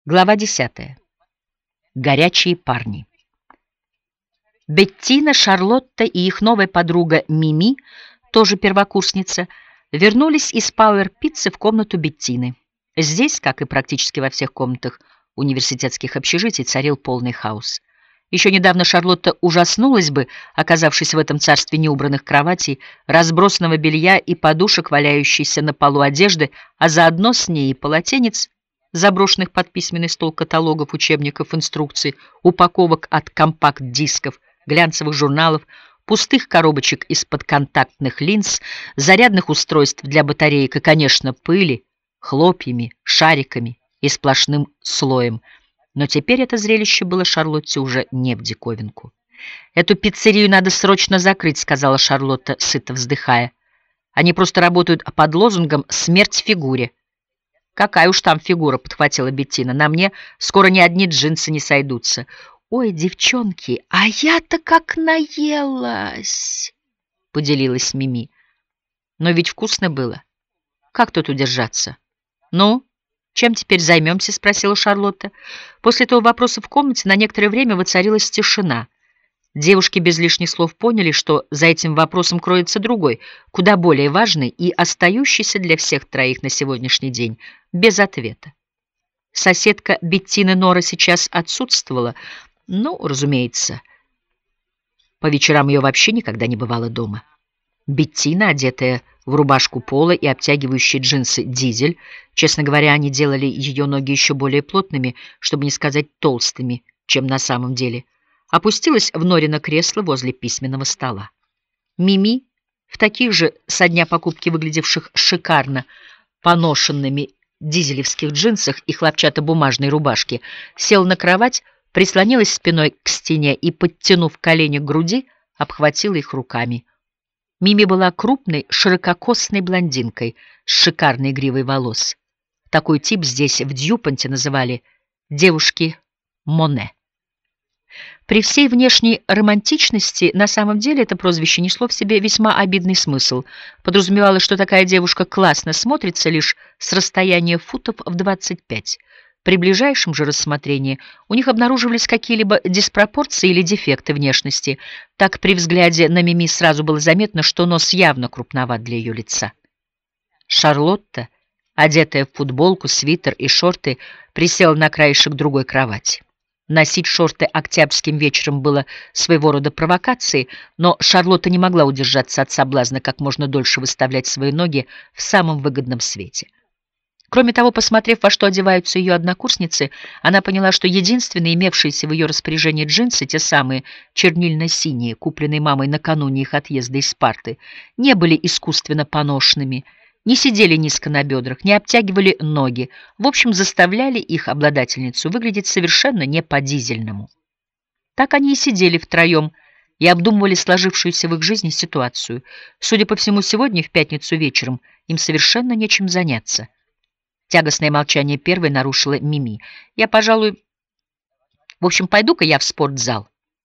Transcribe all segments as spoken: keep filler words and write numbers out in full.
Глава десятая. Горячие парни. Беттина, Шарлотта и их новая подруга Мими, тоже первокурсница, вернулись из Пауэр-Пиццы в комнату Беттины. Здесь, как и практически во всех комнатах университетских общежитий, царил полный хаос. Еще недавно Шарлотта ужаснулась бы, оказавшись в этом царстве неубранных кроватей, разбросанного белья и подушек, валяющейся на полу одежды, а заодно с ней и полотенец, заброшенных под письменный стол каталогов, учебников, инструкций, упаковок от компакт-дисков, глянцевых журналов, пустых коробочек из-под контактных линз, зарядных устройств для батареек и, конечно, пыли, хлопьями, шариками и сплошным слоем. Но теперь это зрелище было Шарлотте уже не в диковинку. «Эту пиццерию надо срочно закрыть», — сказала Шарлотта, сыто вздыхая. «Они просто работают под лозунгом «Смерть фигуре». «Какая уж там фигура», — подхватила Беттина. «На мне скоро ни одни джинсы не сойдутся». «Ой, девчонки, а я-то как наелась!» — поделилась Мими. «Но ведь вкусно было. Как тут удержаться?» «Ну, чем теперь займемся?» — спросила Шарлотта. После этого вопроса в комнате на некоторое время воцарилась тишина. Девушки без лишних слов поняли, что за этим вопросом кроется другой, куда более важный и остающийся для всех троих на сегодняшний день без ответа. Соседка Беттины Нора сейчас отсутствовала. Ну, разумеется, по вечерам ее вообще никогда не бывало дома. Беттина, одетая в рубашку пола и обтягивающие джинсы «Дизель», честно говоря, они делали ее ноги еще более плотными, чтобы не сказать толстыми, чем на самом деле, опустилась в Норино кресло возле письменного стола. Мими, в таких же со дня покупки выглядевших шикарно поношенными дизелевских джинсах и хлопчатобумажной рубашке, сел на кровать, прислонилась спиной к стене и, подтянув колени к груди, обхватила их руками. Мими была крупной, ширококосной блондинкой с шикарной гривой волос. Такой тип здесь, в Дьюпонте, называли девушки Моне. При всей внешней романтичности, на самом деле это прозвище несло в себе весьма обидный смысл. Подразумевалось, что такая девушка классно смотрится лишь с расстояния футов в двадцать пять. При ближайшем же рассмотрении у них обнаруживались какие-либо диспропорции или дефекты внешности. Так при взгляде на Мими сразу было заметно, что нос явно крупноват для ее лица. Шарлотта, одетая в футболку, свитер и шорты, присела на краешек другой кровати. Носить шорты октябрьским вечером было своего рода провокацией, но Шарлотта не могла удержаться от соблазна как можно дольше выставлять свои ноги в самом выгодном свете. Кроме того, посмотрев, во что одеваются ее однокурсницы, она поняла, что единственные имевшиеся в ее распоряжении джинсы, те самые чернильно-синие, купленные мамой накануне их отъезда из Спарты, не были искусственно поношенными, не сидели низко на бедрах, не обтягивали ноги, в общем, заставляли их обладательницу выглядеть совершенно не по-дизельному. Так они и сидели втроем и обдумывали сложившуюся в их жизни ситуацию. Судя по всему, сегодня, в пятницу вечером, им совершенно нечем заняться. Тягостное молчание первой нарушила Мими. «Я, пожалуй... В общем, пойду-ка я в спортзал».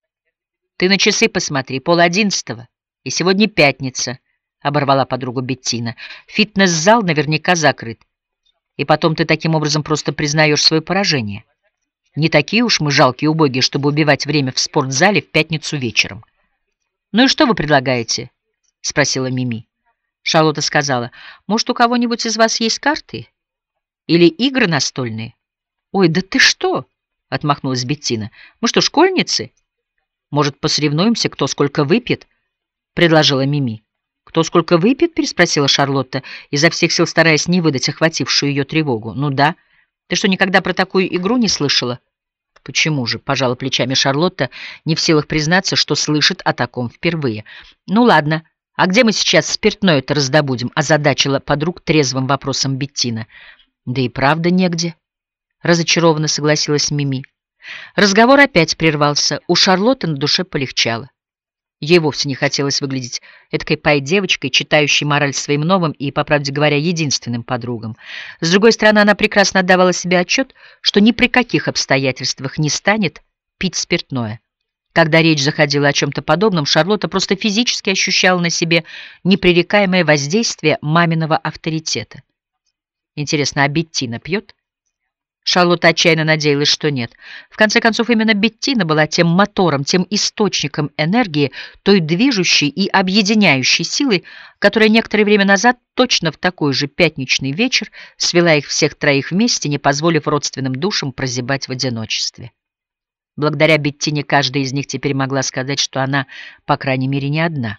«Ты на часы посмотри, пол одиннадцатого, и сегодня пятница», — оборвала подругу Беттина. «Фитнес-зал наверняка закрыт. И потом ты таким образом просто признаешь свое поражение. Не такие уж мы жалкие и убогие, чтобы убивать время в спортзале в пятницу вечером». «Ну и что вы предлагаете?» — спросила Мими. Шарлотта сказала: «Может, у кого-нибудь из вас есть карты? Или игры настольные?» «Ой, да ты что?» — отмахнулась Беттина. «Мы что, школьницы?» «Может, посоревнуемся, кто сколько выпьет?» — предложила Мими. «Кто сколько выпьет?» — переспросила Шарлотта, изо всех сил стараясь не выдать охватившую ее тревогу. «Ну да. Ты что, никогда про такую игру не слышала?» «Почему же?» — пожала плечами Шарлотта, не в силах признаться, что слышит о таком впервые. «Ну ладно. А где мы сейчас спиртное-то раздобудем?» — озадачила подруг трезвым вопросом Беттина. «Да и правда негде», — разочарованно согласилась Мими. Разговор опять прервался. У Шарлотты на душе полегчало. Ей вовсе не хотелось выглядеть эдакой пай-девочкой, читающей мораль своим новым и, по правде говоря, единственным подругам. С другой стороны, она прекрасно отдавала себе отчет, что ни при каких обстоятельствах не станет пить спиртное. Когда речь заходила о чем-то подобном, Шарлотта просто физически ощущала на себе непререкаемое воздействие маминого авторитета. Интересно, а Беттина пьет? Шарлотта отчаянно надеялась, что нет. В конце концов, именно Беттина была тем мотором, тем источником энергии, той движущей и объединяющей силой, которая некоторое время назад, точно в такой же пятничный вечер, свела их всех троих вместе, не позволив родственным душам прозябать в одиночестве. Благодаря Беттине каждая из них теперь могла сказать, что она, по крайней мере, не одна.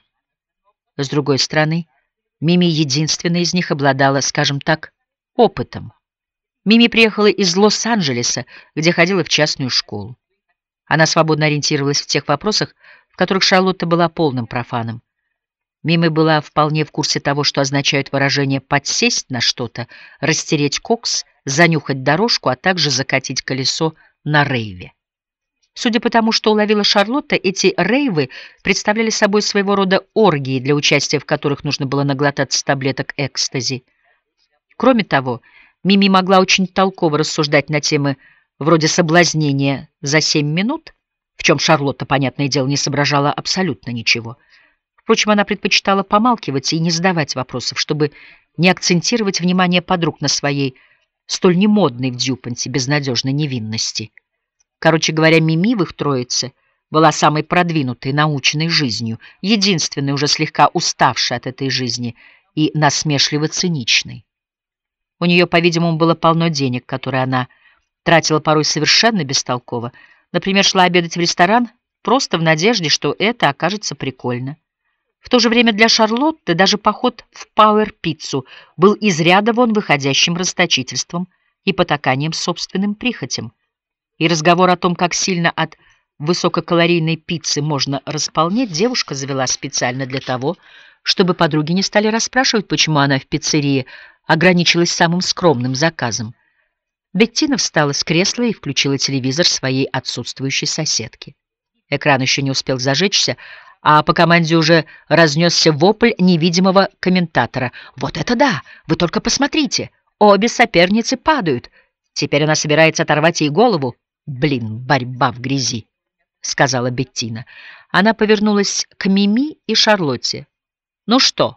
С другой стороны, Мими единственная из них обладала, скажем так, опытом. Мими приехала из Лос-Анджелеса, где ходила в частную школу. Она свободно ориентировалась в тех вопросах, в которых Шарлотта была полным профаном. Мими была вполне в курсе того, что означают выражения «подсесть на что-то», «растереть кокс», «занюхать дорожку», а также «закатить колесо на рейве». Судя по тому, что уловила Шарлотта, эти рейвы представляли собой своего рода оргии, для участия в которых нужно было наглотаться таблеток экстази. Кроме того, Мими могла очень толково рассуждать на темы вроде соблазнения за семь минут, в чем Шарлотта, понятное дело, не соображала абсолютно ничего. Впрочем, она предпочитала помалкивать и не задавать вопросов, чтобы не акцентировать внимание подруг на своей столь немодной в Дьюпонте безнадежной невинности. Короче говоря, Мими в их троице была самой продвинутой, наученной жизнью, единственной, уже слегка уставшей от этой жизни и насмешливо циничной. У нее, по-видимому, было полно денег, которые она тратила порой совершенно бестолково. Например, шла обедать в ресторан просто в надежде, что это окажется прикольно. В то же время для Шарлотты даже поход в Пауэр-пиццу был из ряда вон выходящим расточительством и потаканием собственным прихотям. И разговор о том, как сильно от высококалорийной пиццы можно располнеть, девушка завела специально для того, чтобы подруги не стали расспрашивать, почему она в пиццерии ограничилась самым скромным заказом. Беттина встала с кресла и включила телевизор своей отсутствующей соседки. Экран еще не успел зажечься, а по команде уже разнесся вопль невидимого комментатора. «Вот это да! Вы только посмотрите! Обе соперницы падают! Теперь она собирается оторвать ей голову! Блин, борьба в грязи!» — сказала Беттина. Она повернулась к Мими и Шарлотте. «Ну что,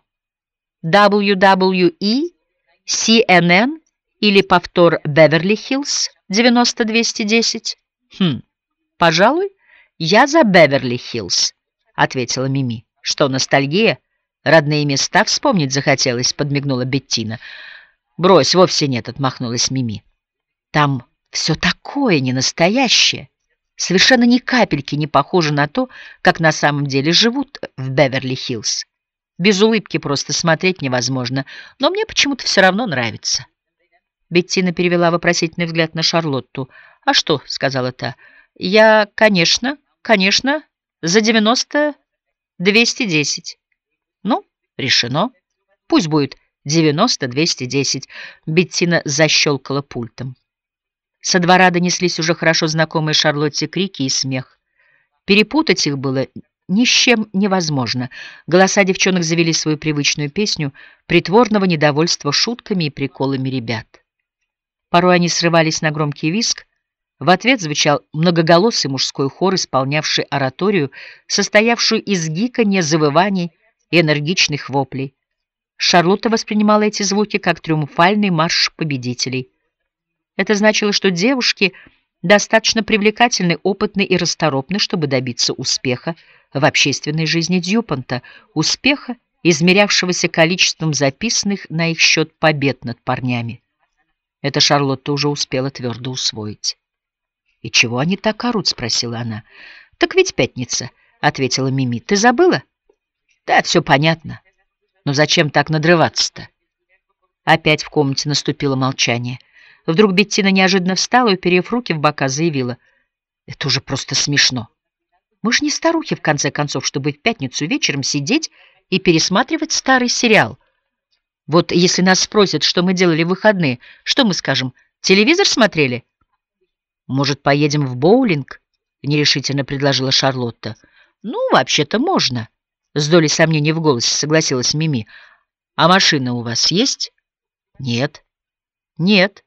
дабл ю дабл ю и, си эн эн или повтор Беверли-Хиллз девяносто двести десять?» «Хм, пожалуй, я за Беверли-Хиллз», — ответила Мими. «Что, ностальгия? Родные места вспомнить захотелось», — подмигнула Беттина. «Брось, вовсе нет», — отмахнулась Мими. «Там все такое ненастоящее, совершенно ни капельки не похоже на то, как на самом деле живут в Беверли-Хиллз. Без улыбки просто смотреть невозможно, но мне почему-то все равно нравится». Беттина перевела вопросительный взгляд на Шарлотту. «А что?» — сказала та. «Я, конечно, конечно, за девяносто двести десять». «Ну, решено. Пусть будет девяносто двести десять». Беттина защелкала пультом. Со двора донеслись уже хорошо знакомые Шарлотте крики и смех. Перепутать их было ни с чем невозможно. Голоса девчонок завели свою привычную песню притворного недовольства шутками и приколами ребят. Порой они срывались на громкий визг. В ответ звучал многоголосый мужской хор, исполнявший ораторию, состоявшую из гиканья, завываний и энергичных воплей. Шарлотта воспринимала эти звуки как триумфальный марш победителей. Это значило, что девушки достаточно привлекательны, опытны и расторопны, чтобы добиться успеха в общественной жизни Дьюпонта, успеха, измерявшегося количеством записанных на их счет побед над парнями. Это Шарлотта уже успела твердо усвоить. «И чего они так орут?» — спросила она. «Так ведь пятница», — ответила Мими. «Ты забыла?» «Да, все понятно. Но зачем так надрываться-то?» Опять в комнате наступило молчание. Вдруг Беттина неожиданно встала и, уперев руки в бока, заявила: «Это уже просто смешно. Мы же не старухи, в конце концов, чтобы в пятницу вечером сидеть и пересматривать старый сериал. Вот если нас спросят, что мы делали в выходные, что мы скажем? Телевизор смотрели?» «Может, поедем в боулинг?» — нерешительно предложила Шарлотта. «Ну, вообще-то можно», — с долей сомнений в голосе согласилась Мими. «А машина у вас есть?» «Нет». «Нет.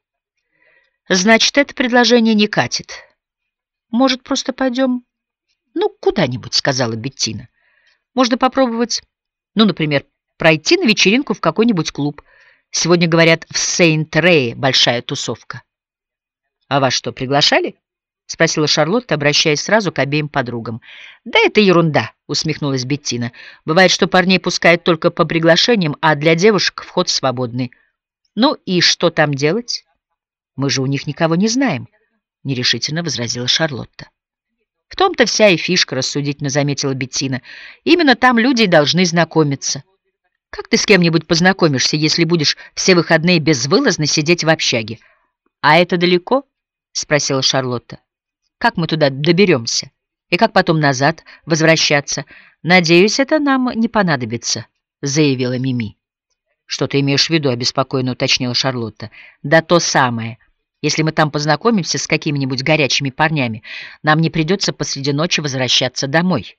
Значит, это предложение не катит. Может, просто пойдем, ну, куда-нибудь», — сказала Беттина. «Можно попробовать, ну, например, пройти на вечеринку в какой-нибудь клуб. Сегодня, говорят, в Сейнт-Рее большая тусовка». «А вас что, приглашали?» — спросила Шарлотта, обращаясь сразу к обеим подругам. «Да это ерунда», — усмехнулась Беттина. «Бывает, что парней пускают только по приглашениям, а для девушек вход свободный. Ну и что там делать? Мы же у них никого не знаем», — нерешительно возразила Шарлотта. «В том-то вся и фишка», — рассудительно заметила Беттина. «Именно там люди и должны знакомиться. Как ты с кем-нибудь познакомишься, если будешь все выходные безвылазно сидеть в общаге?» «А это далеко?» — спросила Шарлотта. «Как мы туда доберемся? И как потом назад возвращаться? Надеюсь, это нам не понадобится», — заявила Мими. «Что ты имеешь в виду?» — обеспокоенно уточнила Шарлотта. «Да то самое. Если мы там познакомимся с какими-нибудь горячими парнями, нам не придется посреди ночи возвращаться домой».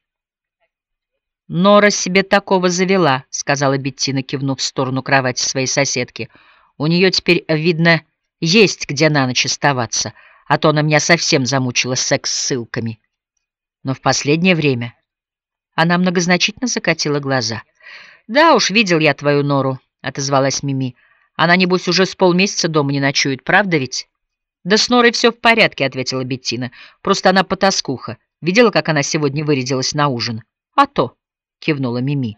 «Нора себе такого завела», — сказала Беттина, кивнув в сторону кровати своей соседки. «У нее теперь, видно, есть где на ночь оставаться, а то она меня совсем замучила секс-ссылками». Но в последнее время она многозначительно закатила глаза. «Да уж, видел я твою Нору», — отозвалась Мими. «Она, небось, уже с полмесяца дома не ночует, правда ведь?» «Да с Норой все в порядке», — ответила Беттина. «Просто она потаскуха. Видела, как она сегодня вырядилась на ужин?» «А то», — кивнула Мими.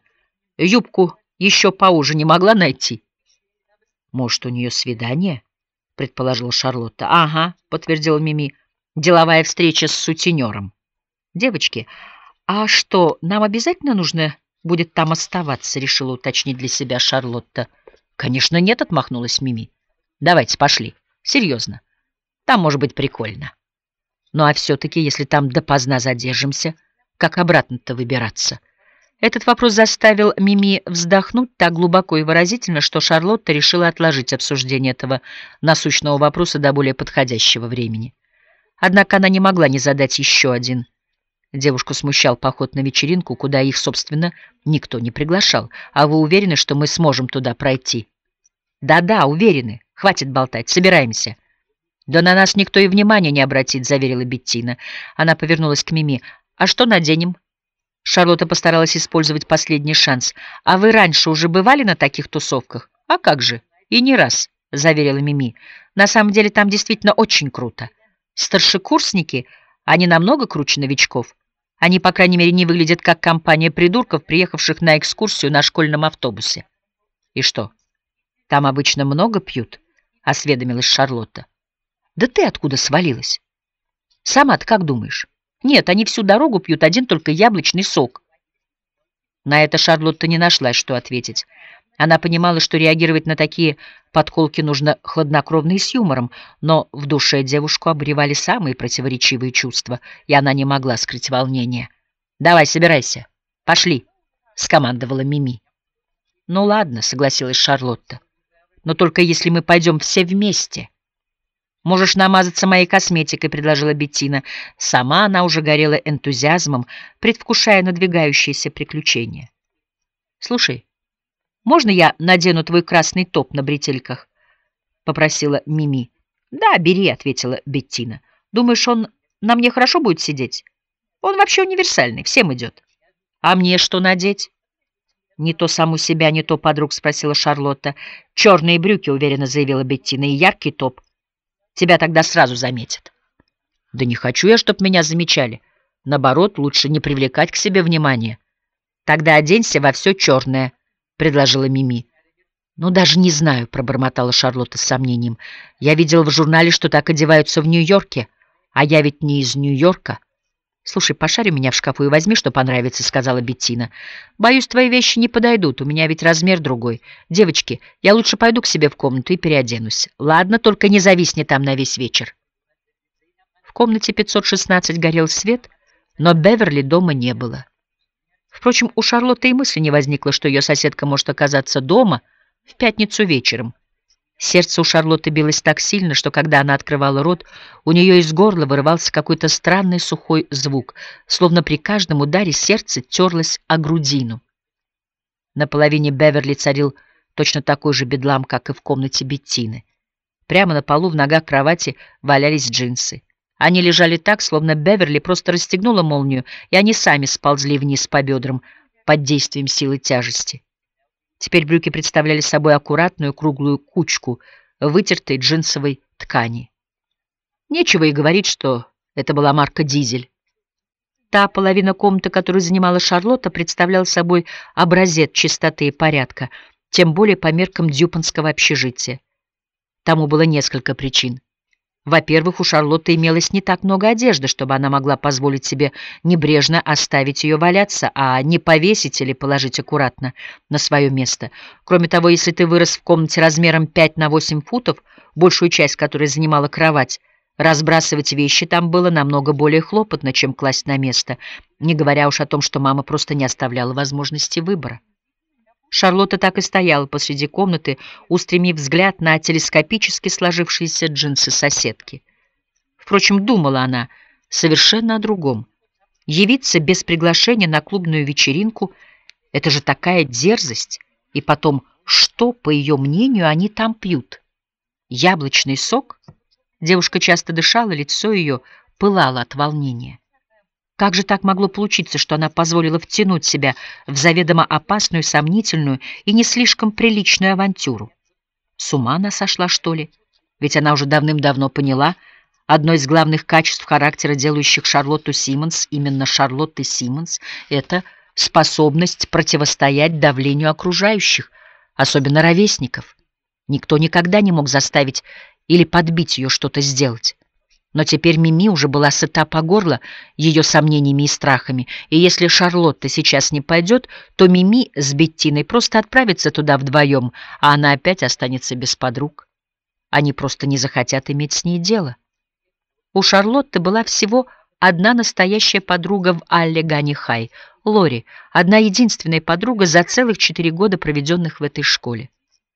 «Юбку еще поуже не могла найти?» «Может, у нее свидание?» — предположила Шарлотта. «Ага», — подтвердила Мими. «Деловая встреча с сутенером». «Девочки, а что, нам обязательно нужно будет там оставаться?» — решила уточнить для себя Шарлотта. «Конечно нет», — отмахнулась Мими. «Давайте, пошли. Серьезно. Там может быть прикольно. Ну а все-таки, если там допоздна задержимся, как обратно-то выбираться?» Этот вопрос заставил Мими вздохнуть так глубоко и выразительно, что Шарлотта решила отложить обсуждение этого насущного вопроса до более подходящего времени. Однако она не могла не задать еще один. Девушку смущал поход на вечеринку, куда их, собственно, никто не приглашал. «А вы уверены, что мы сможем туда пройти?» «Да-да, уверены. Хватит болтать. Собираемся». «Да на нас никто и внимания не обратит», — заверила Беттина. Она повернулась к Мими. «А что наденем?» Шарлотта постаралась использовать последний шанс. «А вы раньше уже бывали на таких тусовках?» «А как же? И не раз», — заверила Мими. «На самом деле там действительно очень круто. Старшекурсники, они намного круче новичков. Они, по крайней мере, не выглядят как компания придурков, приехавших на экскурсию на школьном автобусе». «И что, там обычно много пьют?» — осведомилась Шарлотта. «Да ты откуда свалилась? Сама-то как думаешь?» «Нет, они всю дорогу пьют один только яблочный сок». На это Шарлотта не нашла, что ответить. Она понимала, что реагировать на такие подколки нужно хладнокровно и с юмором, но в душе девушку обуревали самые противоречивые чувства, и она не могла скрыть волнение. «Давай, собирайся. Пошли», — скомандовала Мими. «Ну ладно», — согласилась Шарлотта, — «но только если мы пойдем все вместе». «Можешь намазаться моей косметикой», — предложила Беттина. Сама она уже горела энтузиазмом, предвкушая надвигающиеся приключения. «Слушай, можно я надену твой красный топ на бретельках?» — попросила Мими. «Да, бери», — ответила Беттина. «Думаешь, он на мне хорошо будет сидеть? Он вообще универсальный, всем идет». «А мне что надеть?» «Не то саму себя, не то подруг», — спросила Шарлотта. «Черные брюки», — уверенно заявила Беттина, — «и яркий топ. Тебя тогда сразу заметят». «Да не хочу я, чтоб меня замечали. Наоборот, лучше не привлекать к себе внимания». «Тогда оденься во все черное», — предложила Мими. «Ну, даже не знаю», — пробормотала Шарлотта с сомнением. «Я видела в журнале, что так одеваются в Нью-Йорке, а я ведь не из Нью-Йорка». «Слушай, пошарь у меня в шкафу и возьми, что понравится», — сказала Беттина. «Боюсь, твои вещи не подойдут, у меня ведь размер другой. Девочки, я лучше пойду к себе в комнату и переоденусь. Ладно, только не зависни там на весь вечер». В комнате пятьсот шестнадцать горел свет, но Беверли дома не было. Впрочем, у Шарлотты и мысли не возникло, что ее соседка может оказаться дома в пятницу вечером. Сердце у Шарлотты билось так сильно, что когда она открывала рот, у нее из горла вырывался какой-то странный сухой звук, словно при каждом ударе сердце терлось о грудину. На половине Беверли царил точно такой же бедлам, как и в комнате Беттины. Прямо на полу в ногах кровати валялись джинсы. Они лежали так, словно Беверли просто расстегнула молнию, и они сами сползли вниз по бедрам под действием силы тяжести. Теперь брюки представляли собой аккуратную круглую кучку вытертой джинсовой ткани. Нечего и говорить, что это была марка «Дизель». Та половина комнаты, которую занимала Шарлотта, представляла собой образец чистоты и порядка, тем более по меркам дюпонского общежития. Тому было несколько причин. Во-первых, у Шарлотты имелось не так много одежды, чтобы она могла позволить себе небрежно оставить ее валяться, а не повесить или положить аккуратно на свое место. Кроме того, если ты вырос в комнате размером пять на восемь футов, большую часть которой занимала кровать, разбрасывать вещи там было намного более хлопотно, чем класть на место, не говоря уж о том, что мама просто не оставляла возможности выбора. Шарлотта так и стояла посреди комнаты, устремив взгляд на телескопически сложившиеся джинсы соседки. Впрочем, думала она совершенно о другом. Явиться без приглашения на клубную вечеринку — это же такая дерзость. И потом, что, по ее мнению, они там пьют? Яблочный сок? Девушка часто дышала, лицо ее пылало от волнения. Как же так могло получиться, что она позволила втянуть себя в заведомо опасную, сомнительную и не слишком приличную авантюру? С ума она сошла, что ли? Ведь она уже давным-давно поняла, одно из главных качеств характера, делающих Шарлотту Симмонс именно Шарлоттой Симмонс, это способность противостоять давлению окружающих, особенно ровесников. Никто никогда не мог заставить или подбить ее что-то сделать. Но теперь Мими уже была сыта по горло ее сомнениями и страхами, и если Шарлотта сейчас не пойдет, то Мими с Беттиной просто отправятся туда вдвоем, а она опять останется без подруг. Они просто не захотят иметь с ней дело. У Шарлотты была всего одна настоящая подруга в Аллегани-Хай — Лори, одна единственная подруга за целых четыре года, проведенных в этой школе.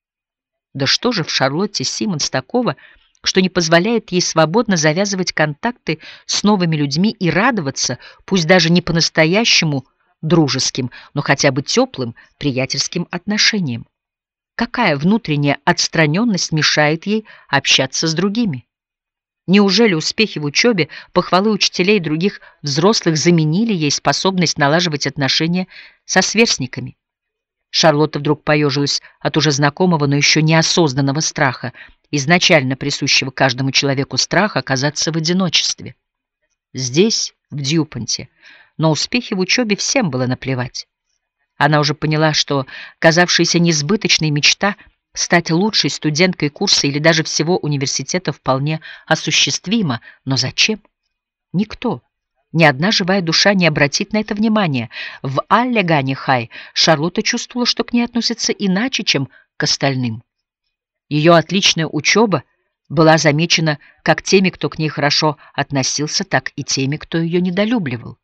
Да что же в Шарлотте Симмонс такого, что не позволяет ей свободно завязывать контакты с новыми людьми и радоваться, пусть даже не по-настоящему дружеским, но хотя бы теплым приятельским отношениям? Какая внутренняя отстраненность мешает ей общаться с другими? Неужели успехи в учебе, похвалы учителей и других взрослых заменили ей способность налаживать отношения со сверстниками? Шарлотта вдруг поежилась от уже знакомого, но еще неосознанного страха, изначально присущего каждому человеку страха оказаться в одиночестве. Здесь, в Дьюпонте, на успехи в учебе всем было наплевать. Она уже поняла, что казавшаяся несбыточной мечта стать лучшей студенткой курса или даже всего университета вполне осуществима, но зачем? Никто. Ни одна живая душа не обратит на это внимания. В Аллегани-Хай Шарлотта чувствовала, что к ней относятся иначе, чем к остальным. Ее отличная учеба была замечена как теми, кто к ней хорошо относился, так и теми, кто ее недолюбливал.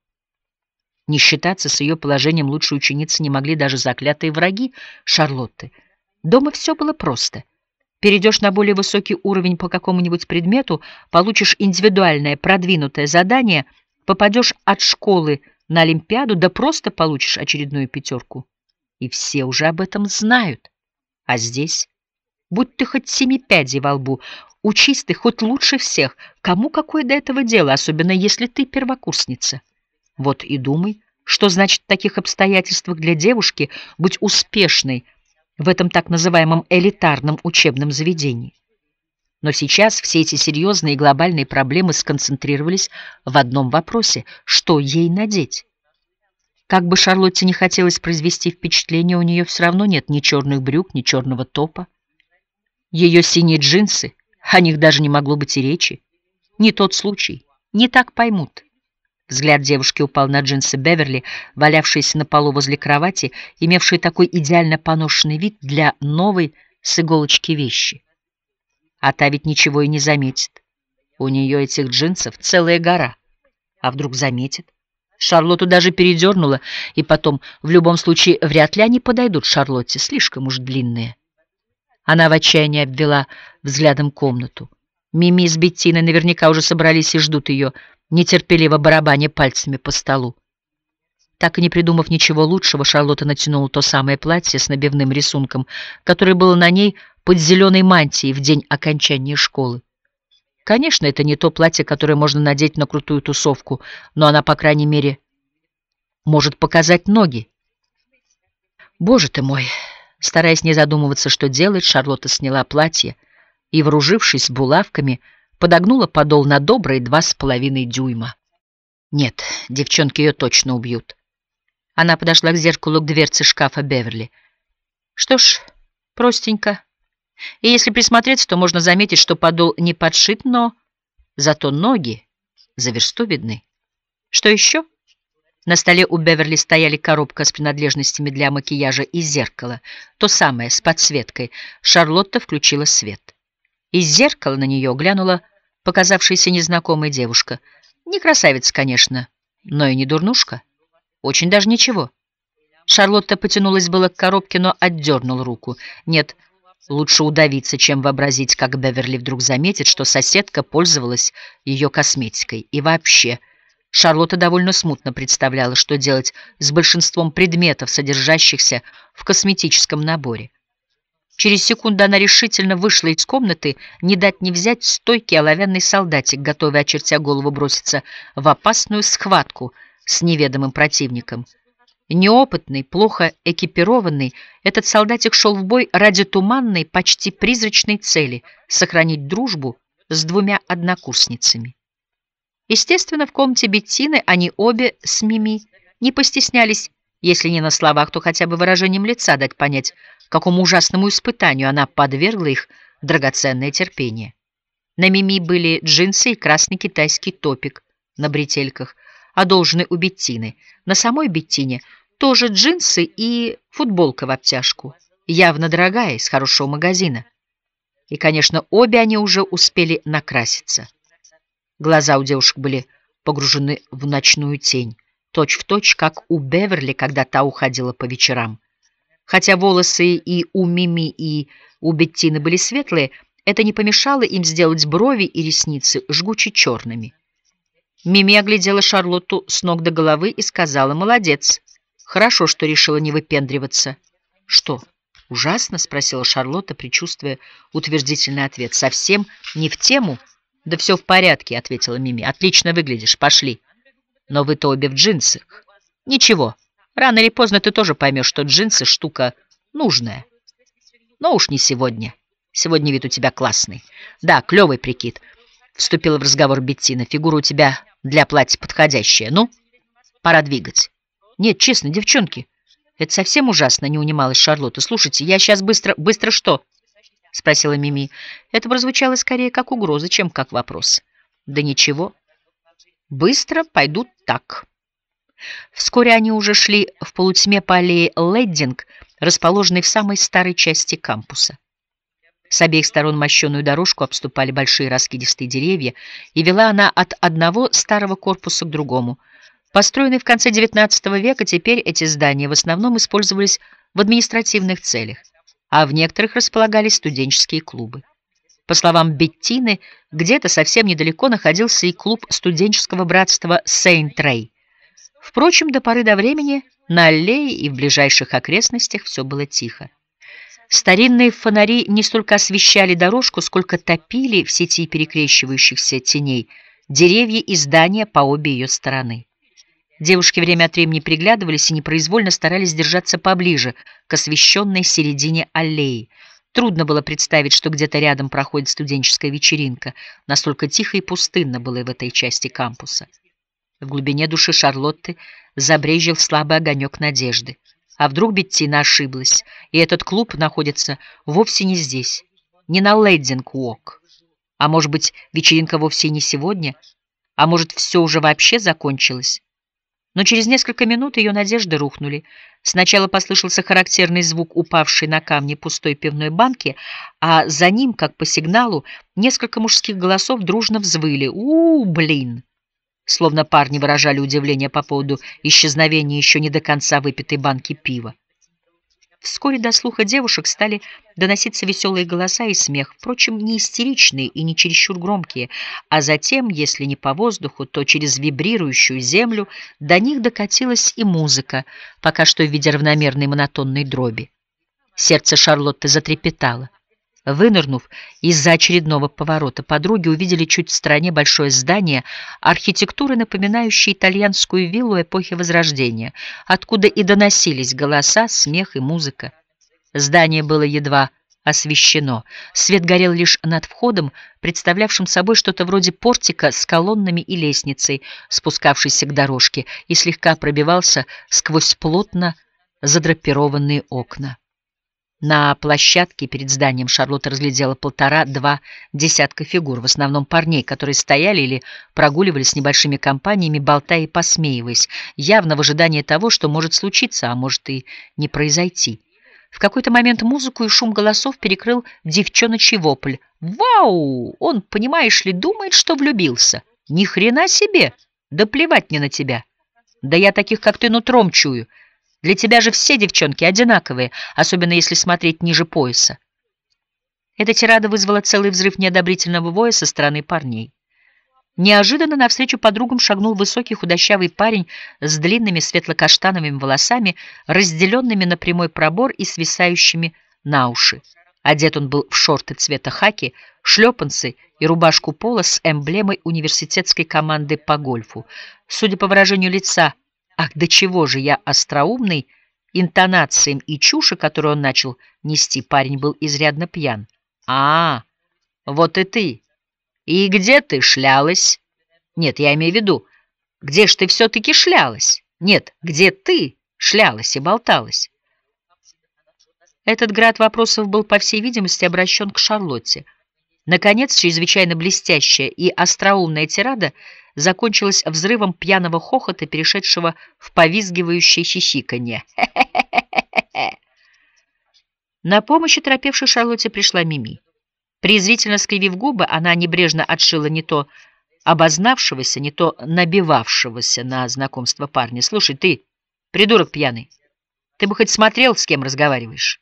Не считаться с ее положением лучшей ученицы не могли даже заклятые враги Шарлотты. Дома все было просто. Перейдешь на более высокий уровень по какому-нибудь предмету, получишь индивидуальное продвинутое задание, попадешь от школы на Олимпиаду, да просто получишь очередную пятерку. И все уже об этом знают. А здесь, будь ты хоть семи пядей во лбу, учись ты хоть лучше всех, кому какое до этого дело, особенно если ты первокурсница. Вот и думай, что значит в таких обстоятельствах для девушки быть успешной в этом так называемом элитарном учебном заведении. Но сейчас все эти серьезные и глобальные проблемы сконцентрировались в одном вопросе — что ей надеть? Как бы Шарлотте не хотелось произвести впечатление, у нее все равно нет ни черных брюк, ни черного топа. Ее синие джинсы, о них даже не могло быть и речи. Не тот случай, не так поймут. Взгляд девушки упал на джинсы Беверли, валявшиеся на полу возле кровати, имевшие такой идеально поношенный вид для новой с иголочки вещи. А та ведь ничего и не заметит. У нее этих джинсов целая гора. А вдруг заметит? Шарлотту даже передернуло, и потом, в любом случае, вряд ли они подойдут Шарлотте, слишком уж длинные. Она в отчаянии обвела взглядом комнату. Мими с Беттиной наверняка уже собрались и ждут ее, нетерпеливо барабаня пальцами по столу. Так и не придумав ничего лучшего, Шарлотта натянула то самое платье с набивным рисунком, которое было на ней под зеленой мантией в день окончания школы. Конечно, это не то платье, которое можно надеть на крутую тусовку, но она, по крайней мере, может показать ноги. Боже ты мой! Стараясь не задумываться, что делать, Шарлотта сняла платье и, вооружившись булавками, подогнула подол на добрые два с половиной дюйма. Нет, девчонки ее точно убьют. Она подошла к зеркалу к дверце шкафа Беверли. Что ж, простенько. И если присмотреться, то можно заметить, что подол не подшит, но зато ноги за версту видны. Что еще? На столе у Беверли стояли коробка с принадлежностями для макияжа и зеркало, то самое, с подсветкой. Шарлотта включила свет. Из зеркала на нее глянула показавшаяся незнакомая девушка. Не красавица, конечно, но и не дурнушка. Очень даже ничего. Шарлотта потянулась было к коробке, но отдернула руку. Нет, лучше удавиться, чем вообразить, как Беверли вдруг заметит, что соседка пользовалась ее косметикой. И вообще, Шарлотта довольно смутно представляла, что делать с большинством предметов, содержащихся в косметическом наборе. Через секунду она решительно вышла из комнаты, не дать не взять стойкий оловянный солдатик, готовый, очертя голову, броситься в опасную схватку с неведомым противником. Неопытный, плохо экипированный, этот солдатик шел в бой ради туманной, почти призрачной цели — сохранить дружбу с двумя однокурсницами. Естественно, в комнате Беттины они обе с Мими не постеснялись, если не на словах, то хотя бы выражением лица дать понять, какому ужасному испытанию она подвергла их драгоценное терпение. На Мими были джинсы и красный китайский топик на бретельках, одолженный у Беттины. На самой Беттине тоже джинсы и футболка в обтяжку, явно дорогая, из хорошего магазина. И, конечно, обе они уже успели накраситься. Глаза у девушек были погружены в ночную тень, точь-в-точь, как у Беверли, когда та уходила по вечерам. Хотя волосы и у Мими, и у Беттины были светлые, это не помешало им сделать брови и ресницы жгуче черными. Мими оглядела Шарлотту с ног до головы и сказала: «Молодец, хорошо, что решила не выпендриваться». «Что, ужасно?» — спросила Шарлотта, предчувствуя утвердительный ответ. «Совсем не в тему?» «Да все в порядке», — ответила Мими. «Отлично выглядишь, пошли». «Но вы-то обе в джинсах». «Ничего, рано или поздно ты тоже поймешь, что джинсы — штука нужная. Но уж не сегодня. Сегодня вид у тебя классный». «Да, клевый прикид», — вступила в разговор Беттина. «Фигура у тебя для платья подходящая. Ну, пора двигать». «Нет, честно, девчонки, это совсем ужасно», — не унималась Шарлотта. «Слушайте, я сейчас быстро...» «Быстро что?» — спросила Мими. Это прозвучало скорее как угроза, чем как вопрос. «Да ничего. Быстро пойдут так». Вскоре они уже шли в полутьме по аллее Леддинг, расположенной в самой старой части кампуса. С обеих сторон мощеную дорожку обступали большие раскидистые деревья, и вела она от одного старого корпуса к другому. Построенные в конце девятнадцатого века, теперь эти здания в основном использовались в административных целях, а в некоторых располагались студенческие клубы. По словам Беттины, где-то совсем недалеко находился и клуб студенческого братства Сейнт-Рэй. Впрочем, до поры до времени на аллее и в ближайших окрестностях все было тихо. Старинные фонари не столько освещали дорожку, сколько топили в сети перекрещивающихся теней деревья и здания по обе ее стороны. Девушки время от времени приглядывались и непроизвольно старались держаться поближе к освещенной середине аллеи. Трудно было представить, что где-то рядом проходит студенческая вечеринка. Настолько тихо и пустынно было и в этой части кампуса. В глубине души Шарлотты забрезжил слабый огонек надежды. А вдруг Беттина ошиблась, и этот клуб находится вовсе не здесь, не на Леддинг-Уок. А может быть, вечеринка вовсе и не сегодня, а может, все уже вообще закончилось. Но через несколько минут ее надежды рухнули. Сначала послышался характерный звук упавшей на камни пустой пивной банки, а за ним, как по сигналу, несколько мужских голосов дружно взвыли: «У, блин!» Словно парни выражали удивление по поводу исчезновения еще не до конца выпитой банки пива. Вскоре до слуха девушек стали доноситься веселые голоса и смех, впрочем, не истеричные и не чересчур громкие, а затем, если не по воздуху, то через вибрирующую землю до них докатилась и музыка, пока что в виде равномерной монотонной дроби. Сердце Шарлотты затрепетало. Вынырнув из-за очередного поворота, подруги увидели чуть в стороне большое здание архитектуры, напоминающее итальянскую виллу эпохи Возрождения, откуда и доносились голоса, смех и музыка. Здание было едва освещено. Свет горел лишь над входом, представлявшим собой что-то вроде портика с колоннами и лестницей, спускавшейся к дорожке, и слегка пробивался сквозь плотно задрапированные окна. На площадке перед зданием Шарлотта разглядела полтора-два десятка фигур, в основном парней, которые стояли или прогуливались с небольшими компаниями, болтая и посмеиваясь, явно в ожидании того, что может случиться, а может и не произойти. В какой-то момент музыку и шум голосов перекрыл девчоночий вопль. «Вау! Он, понимаешь ли, думает, что влюбился. Ни хрена себе! Да плевать мне на тебя! Да я таких, как ты, нутром чую. Для тебя же все девчонки одинаковые, особенно если смотреть ниже пояса». Эта тирада вызвала целый взрыв неодобрительного воя со стороны парней. Неожиданно навстречу подругам шагнул высокий худощавый парень с длинными светло-каштановыми волосами, разделенными на прямой пробор и свисающими на уши. Одет он был в шорты цвета хаки, шлепанцы и рубашку пола с эмблемой университетской команды по гольфу. Судя по выражению лица, ах, до чего же я остроумный, интонациям и чуши, которую он начал нести, парень был изрядно пьян. «А, вот и ты! И где ты шлялась? Нет, я имею в виду, где ж ты все-таки шлялась? Нет, где ты шлялась и болталась?» Этот град вопросов был, по всей видимости, обращен к Шарлотте. Наконец, чрезвычайно блестящая и остроумная тирада закончилась взрывом пьяного хохота, перешедшего в повизгивающее хихиканье. На помощь оторопевшей Шарлотте пришла Мими. Презрительно скривив губы, она небрежно отшила не то обознавшегося, не то набивавшегося на знакомство парня. «Слушай, ты, придурок пьяный, ты бы хоть смотрел, с кем разговариваешь?»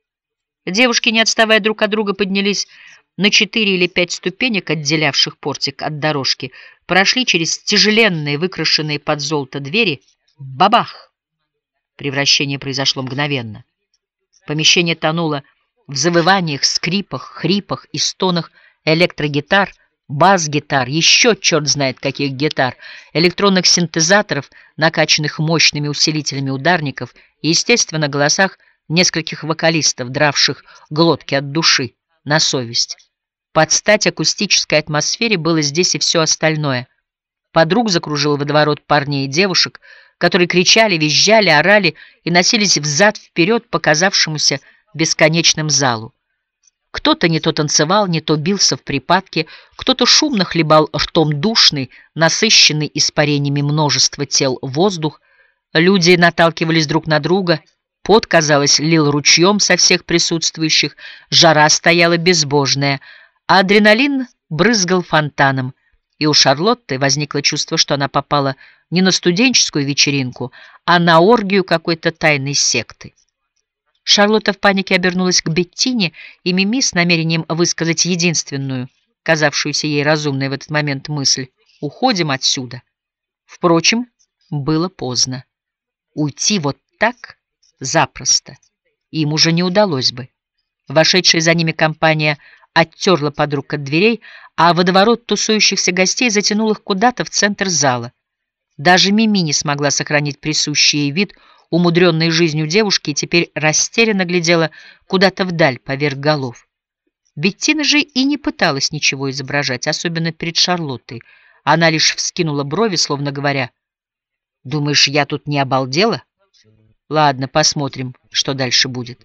Девушки, не отставая друг от друга, поднялись на четыре или пять ступенек, отделявших портик от дорожки, прошли через тяжеленные, выкрашенные под золото двери. Бабах! Превращение произошло мгновенно. Помещение тонуло в завываниях, скрипах, хрипах и стонах электрогитар, бас-гитар, еще черт знает каких гитар, электронных синтезаторов, накачанных мощными усилителями ударников и, естественно, голосах нескольких вокалистов, дравших глотки от души на совесть. Под стать акустической атмосфере было здесь и все остальное. Подруг закружил водоворот парней и девушек, которые кричали, визжали, орали и носились взад-вперед по казавшемуся бесконечным залу. Кто-то не то танцевал, не то бился в припадке, кто-то шумно хлебал ртом душный, насыщенный испарениями множества тел воздух. Люди наталкивались друг на друга, пот, казалось, лил ручьем со всех присутствующих, жара стояла безбожная, а адреналин брызгал фонтаном, и у Шарлотты возникло чувство, что она попала не на студенческую вечеринку, а на оргию какой-то тайной секты. Шарлотта в панике обернулась к Беттине и Мими с намерением высказать единственную, казавшуюся ей разумной в этот момент мысль: «Уходим отсюда». Впрочем, было поздно. Уйти вот так запросто им уже не удалось бы. Вошедшая за ними компания оттерла подруг от дверей, а водоворот тусующихся гостей затянул их куда-то в центр зала. Даже Мими не смогла сохранить присущий ей вид умудренной жизнью девушки и теперь растерянно глядела куда-то вдаль поверх голов. Беттина же и не пыталась ничего изображать, особенно перед Шарлоттой. Она лишь вскинула брови, словно говоря: «Думаешь, я тут не обалдела? Ладно, посмотрим, что дальше будет».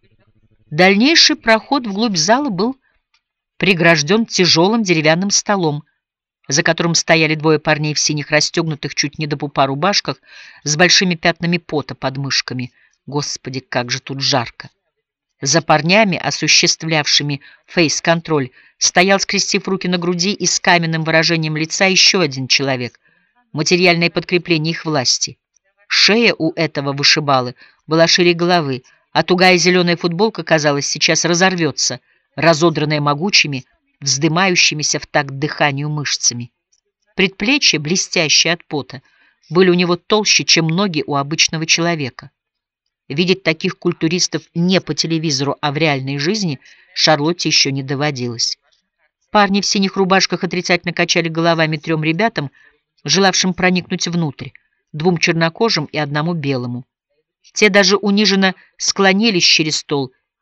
Дальнейший проход вглубь зала был прегражден тяжелым деревянным столом, за которым стояли двое парней в синих расстегнутых чуть не до пупа рубашках с большими пятнами пота под мышками. Господи, как же тут жарко! За парнями, осуществлявшими фейс-контроль, стоял, скрестив руки на груди и с каменным выражением лица, еще один человек — материальное подкрепление их власти. Шея у этого вышибалы была шире головы, а тугая зеленая футболка, казалось, сейчас разорвется, разодранная могучими, вздымающимися в такт дыханию мышцами. Предплечья, блестящие от пота, были у него толще, чем ноги у обычного человека. Видеть таких культуристов не по телевизору, а в реальной жизни Шарлотте еще не доводилось. Парни в синих рубашках отрицательно качали головами трем ребятам, желавшим проникнуть внутрь, двум чернокожим и одному белому. Те даже униженно склонились через стол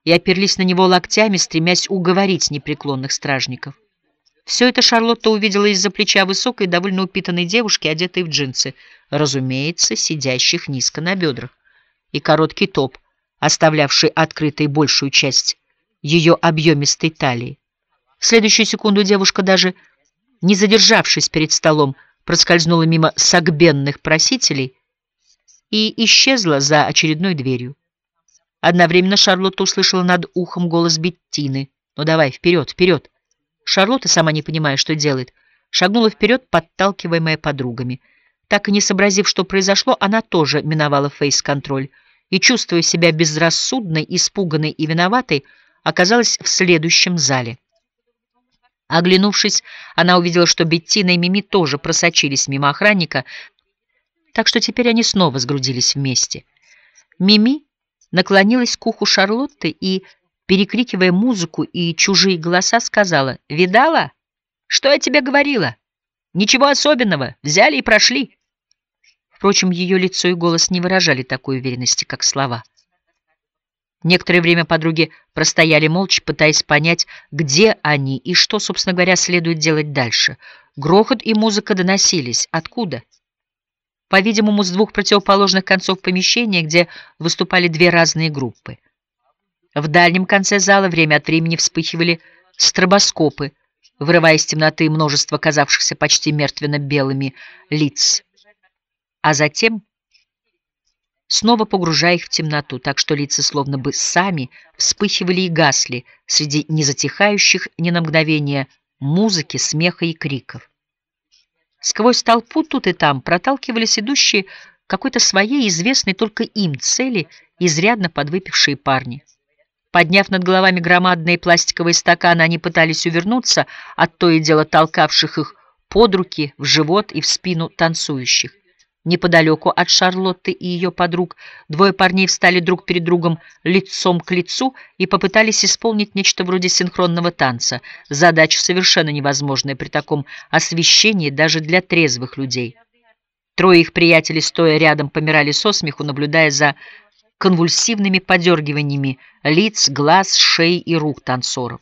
и оперлись на него локтями, стремясь уговорить непреклонных стражников. Все это Шарлотта увидела из-за плеча высокой, довольно упитанной девушки, одетой в джинсы, разумеется, сидящих низко на бедрах, и короткий топ, оставлявший открытой большую часть ее объемистой талии. В следующую секунду девушка, даже не задержавшись перед столом, проскользнула мимо согбенных просителей и исчезла за очередной дверью. Одновременно Шарлотта услышала над ухом голос Беттины. «Ну давай, вперед, вперед!» Шарлотта, сама не понимая, что делает, шагнула вперед, подталкиваемая подругами. Так и не сообразив, что произошло, она тоже миновала фейс-контроль и, чувствуя себя безрассудной, испуганной и виноватой, оказалась в следующем зале. Оглянувшись, она увидела, что Беттина и Мими тоже просочились мимо охранника, так что теперь они снова сгрудились вместе. Мими наклонилась к уху Шарлотты и, перекрикивая музыку и чужие голоса, сказала: «Видала? Что я тебе говорила? Ничего особенного, взяли и прошли». Впрочем, ее лицо и голос не выражали такой уверенности, как слова. Некоторое время подруги простояли молча, пытаясь понять, где они и что, собственно говоря, следует делать дальше. Грохот и музыка доносились. Откуда? По-видимому, с двух противоположных концов помещения, где выступали две разные группы. В дальнем конце зала время от времени вспыхивали стробоскопы, вырывая из темноты множество казавшихся почти мертвенно-белыми лиц, а затем снова погружая их в темноту, так что лица словно бы сами вспыхивали и гасли среди незатихающих ни на мгновение музыки, смеха и криков. Сквозь толпу тут и там проталкивались идущие какой-то своей известной только им цели изрядно подвыпившие парни. Подняв над головами громадные пластиковые стаканы, они пытались увернуться от то и дело толкавших их под руки, в живот и в спину танцующих. Неподалеку от Шарлотты и ее подруг двое парней встали друг перед другом лицом к лицу и попытались исполнить нечто вроде синхронного танца. Задача совершенно невозможная при таком освещении даже для трезвых людей. Трое их приятелей, стоя рядом, помирали со смеху, наблюдая за конвульсивными подергиваниями лиц, глаз, шеи и рук танцоров.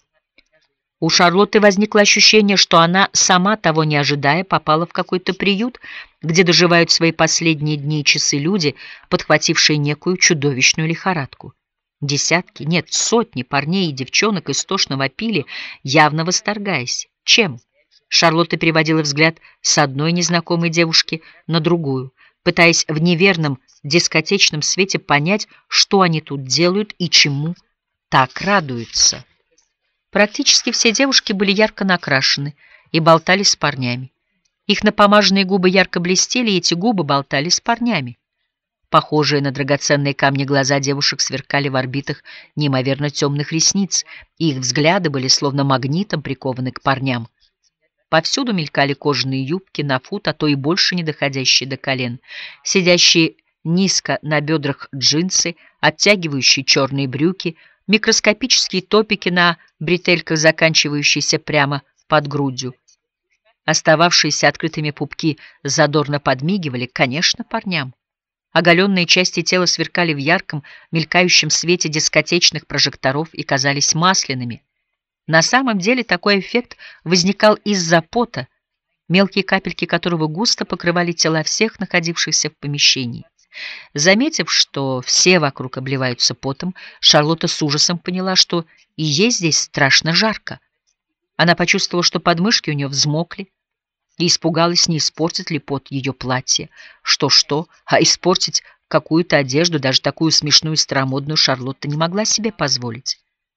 У Шарлотты возникло ощущение, что она, сама того не ожидая, попала в какой-то приют, где доживают свои последние дни и часы люди, подхватившие некую чудовищную лихорадку. Десятки, нет, сотни парней и девчонок истошно вопили, явно восторгаясь. Чем? Шарлотта переводила взгляд с одной незнакомой девушки на другую, пытаясь в неверном дискотечном свете понять, что они тут делают и чему так радуются. Практически все девушки были ярко накрашены и болтали с парнями. Их напомаженные губы ярко блестели, и эти губы болтали с парнями. Похожие на драгоценные камни глаза девушек сверкали в орбитах неимоверно темных ресниц, и их взгляды были словно магнитом прикованы к парням. Повсюду мелькали кожаные юбки на фут, а то и больше, не доходящие до колен, сидящие низко на бедрах джинсы, обтягивающие черные брюки, микроскопические топики на бретельках, заканчивающиеся прямо под грудью. Остававшиеся открытыми пупки задорно подмигивали, конечно, парням. Оголенные части тела сверкали в ярком, мелькающем свете дискотечных прожекторов и казались масляными. На самом деле такой эффект возникал из-за пота, мелкие капельки которого густо покрывали тела всех находившихся в помещении. Заметив, что все вокруг обливаются потом, Шарлотта с ужасом поняла, что и ей здесь страшно жарко. Она почувствовала, что подмышки у нее взмокли, и испугалась, не испортит ли пот ее платье. Что-что, а испортить какую-то одежду, даже такую смешную и старомодную, Шарлотта не могла себе позволить.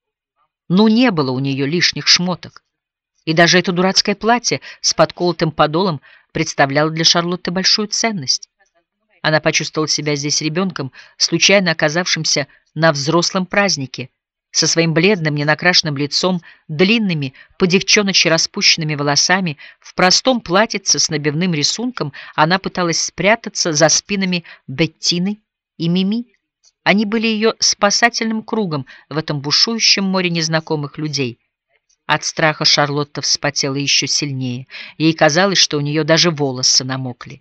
Ну, не было у нее лишних шмоток. И даже это дурацкое платье с подколотым подолом представляло для Шарлотты большую ценность. Она почувствовала себя здесь ребенком, случайно оказавшимся на взрослом празднике, со своим бледным, ненакрашенным лицом, длинными, по-девчоночи распущенными волосами, в простом платьице с набивным рисунком. Она пыталась спрятаться за спинами Беттины и Мими. Они были ее спасательным кругом в этом бушующем море незнакомых людей. От страха Шарлотта вспотела еще сильнее. Ей казалось, что у нее даже волосы намокли.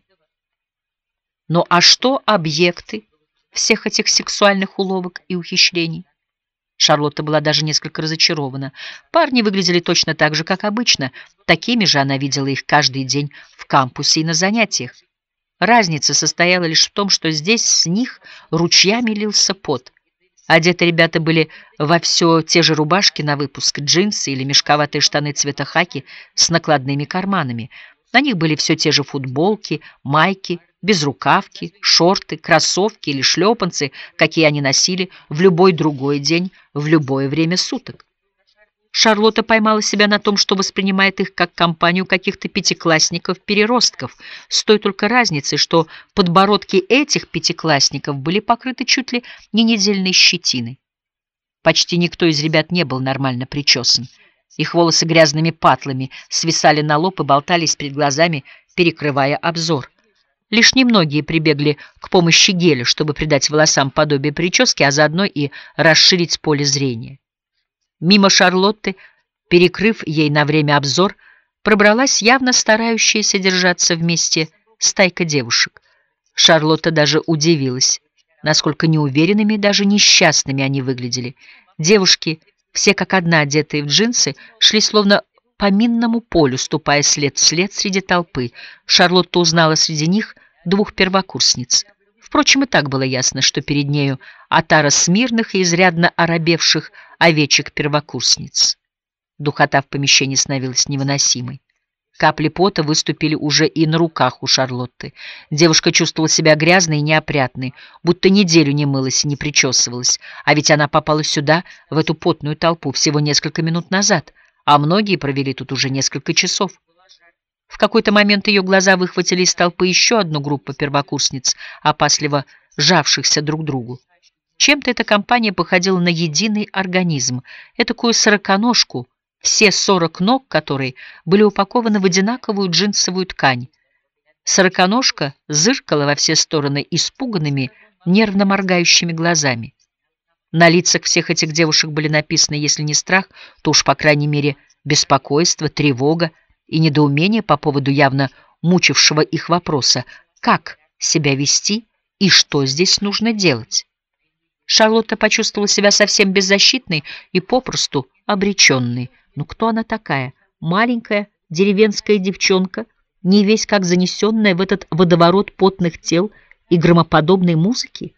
Ну а что объекты всех этих сексуальных уловок и ухищрений? Шарлотта была даже несколько разочарована. Парни выглядели точно так же, как обычно. Такими же она видела их каждый день в кампусе и на занятиях. Разница состояла лишь в том, что здесь с них ручьями лился пот. Одеты ребята были во все те же рубашки на выпуск, джинсы или мешковатые штаны цвета хаки с накладными карманами. На них были все те же футболки, майки, безрукавки, шорты, кроссовки или шлепанцы, какие они носили в любой другой день, в любое время суток. Шарлотта поймала себя на том, что воспринимает их как компанию каких-то пятиклассников-переростков, с той только разницей, что подбородки этих пятиклассников были покрыты чуть ли не недельной щетиной. Почти никто из ребят не был нормально причесан. Их волосы грязными патлами свисали на лоб и болтались перед глазами, перекрывая обзор. Лишь немногие прибегли к помощи геля, чтобы придать волосам подобие прически, а заодно и расширить поле зрения. Мимо Шарлотты, перекрыв ей на время обзор, пробралась явно старающаяся держаться вместе стайка девушек. Шарлотта даже удивилась, насколько неуверенными и даже несчастными они выглядели. Девушки, все как одна одетые в джинсы, шли словно по минному полю, ступая след в след среди толпы. Шарлотта узнала среди них двух первокурсниц. Впрочем, и так было ясно, что перед нею отара смирных и изрядно оробевших овечек-первокурсниц. Духота в помещении становилась невыносимой. Капли пота выступили уже и на руках у Шарлотты. Девушка чувствовала себя грязной и неопрятной, будто неделю не мылась и не причесывалась. А ведь она попала сюда, в эту потную толпу, всего несколько минут назад, а многие провели тут уже несколько часов. В какой-то момент ее глаза выхватили из толпы еще одну группу первокурсниц, опасливо жавшихся друг к другу. Чем-то эта компания походила на единый организм, этакую сороконожку, все сорок ног которой были упакованы в одинаковую джинсовую ткань. Сороконожка зыркала во все стороны испуганными, нервно моргающими глазами. На лицах всех этих девушек были написаны, если не страх, то уж, по крайней мере, беспокойство, тревога и недоумение по поводу явно мучившего их вопроса, как себя вести и что здесь нужно делать. Шарлотта почувствовала себя совсем беззащитной и попросту обреченной. Ну кто она такая? Маленькая деревенская девчонка, не весь как занесенная в этот водоворот потных тел и громоподобной музыки?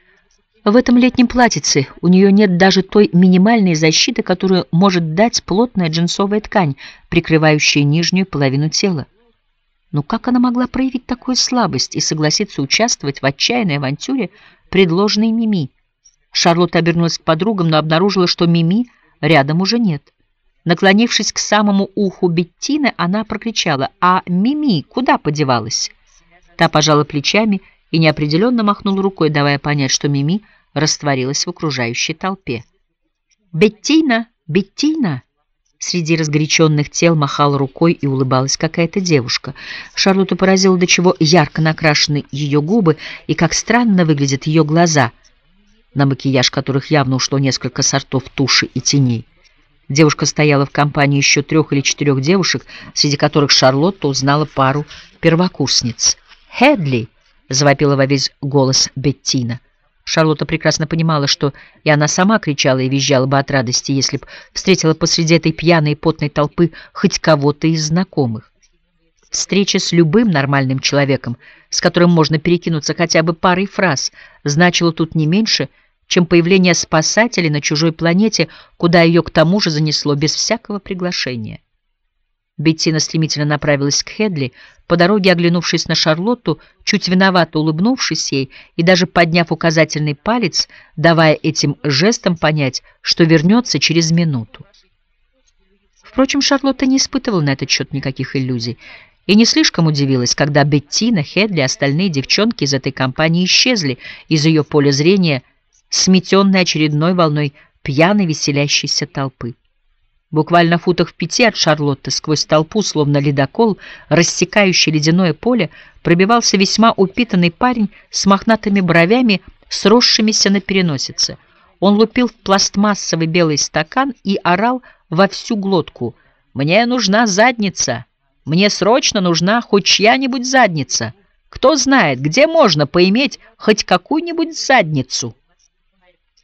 В этом летнем платьице у нее нет даже той минимальной защиты, которую может дать плотная джинсовая ткань, прикрывающая нижнюю половину тела. Но как она могла проявить такую слабость и согласиться участвовать в отчаянной авантюре, предложенной Мими? Шарлотта обернулась к подругам, но обнаружила, что Мими рядом уже нет. Наклонившись к самому уху Беттины, она прокричала: «А Мими куда подевалась?» Та пожала плечами и неопределенно махнула рукой, давая понять, что Мими растворилась в окружающей толпе. «Беттина! Беттина!» Среди разгоряченных тел махала рукой и улыбалась какая-то девушка. Шарлотту поразило, до чего ярко накрашены ее губы и как странно выглядят ее глаза, на макияж которых явно ушло несколько сортов туши и теней. Девушка стояла в компании еще трех или четырех девушек, среди которых Шарлотта узнала пару первокурсниц. «Хедли!» — завопила во весь голос Беттина. Шарлотта прекрасно понимала, что и она сама кричала и визжала бы от радости, если б встретила посреди этой пьяной и потной толпы хоть кого-то из знакомых. Встреча с любым нормальным человеком, с которым можно перекинуться хотя бы парой фраз, значила тут не меньше, чем появление спасателей на чужой планете, куда ее к тому же занесло без всякого приглашения. Беттина стремительно направилась к Хедли, по дороге оглянувшись на Шарлотту, чуть виновато улыбнувшись ей и даже подняв указательный палец, давая этим жестом понять, что вернется через минуту. Впрочем, Шарлотта не испытывала на этот счет никаких иллюзий и не слишком удивилась, когда Беттина, Хедли и остальные девчонки из этой компании исчезли из ее поля зрения, сметенной очередной волной пьяной веселящейся толпы. Буквально в футах в пяти от Шарлотты сквозь толпу, словно ледокол, рассекающий ледяное поле, пробивался весьма упитанный парень с мохнатыми бровями, сросшимися на переносице. Он лупил в пластмассовый белый стакан и орал во всю глотку: «Мне нужна задница! Мне срочно нужна хоть чья-нибудь задница! Кто знает, где можно поиметь хоть какую-нибудь задницу?»